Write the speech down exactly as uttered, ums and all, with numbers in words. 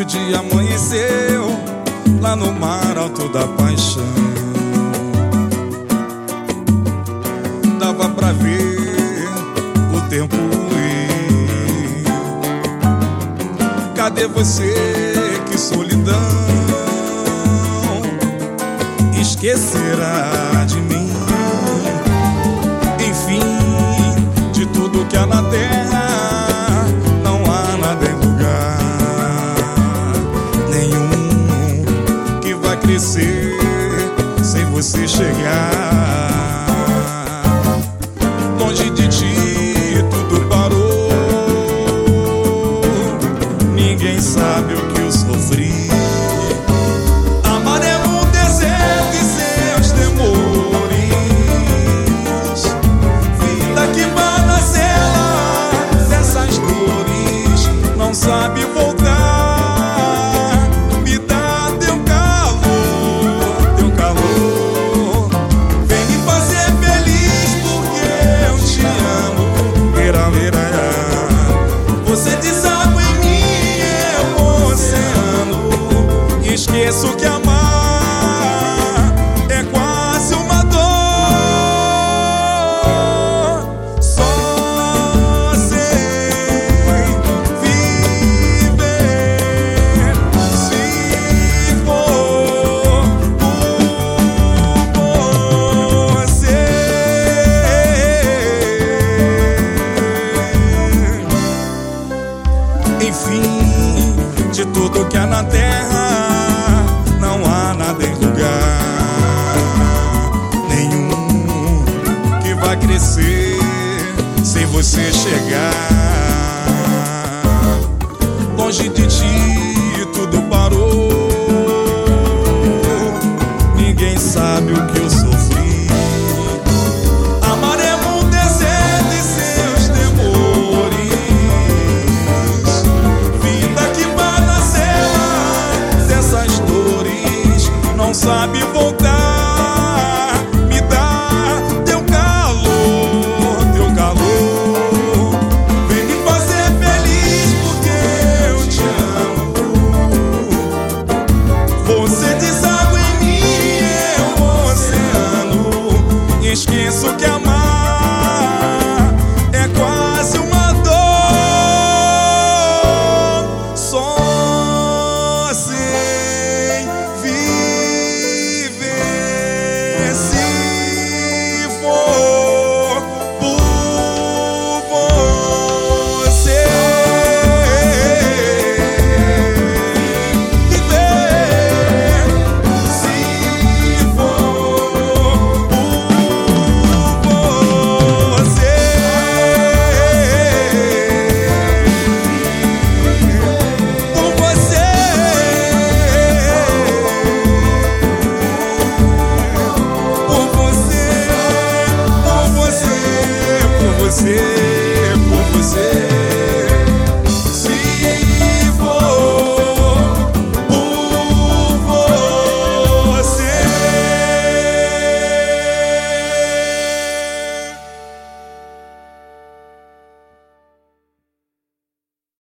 dia amanheceu lá no mar alto da paixão. Dava pra ver o tempo ir. Cadê você? Que solidão esquecerá de mim. Enfim, de tudo que há na terra, não há nada em lugar nenhum que vai crescer sem você chegar. Longe de ti tudo parou, ninguém sabe o que eu sofri. Amar é um deserto e seus temores, vida que vai na cela dessas dores, não sabe voltar. Me dá teu calor, teu calor, vem me fazer feliz porque eu te amo. Vera, vera, você deságua em mim, é um oceano. Esqueço que amar é quase uma dor. Só sei viver se for por você. Enfim, de tudo que há na terra, não há nada em lugar nenhum que vai crescer sem você chegar. Longe de ti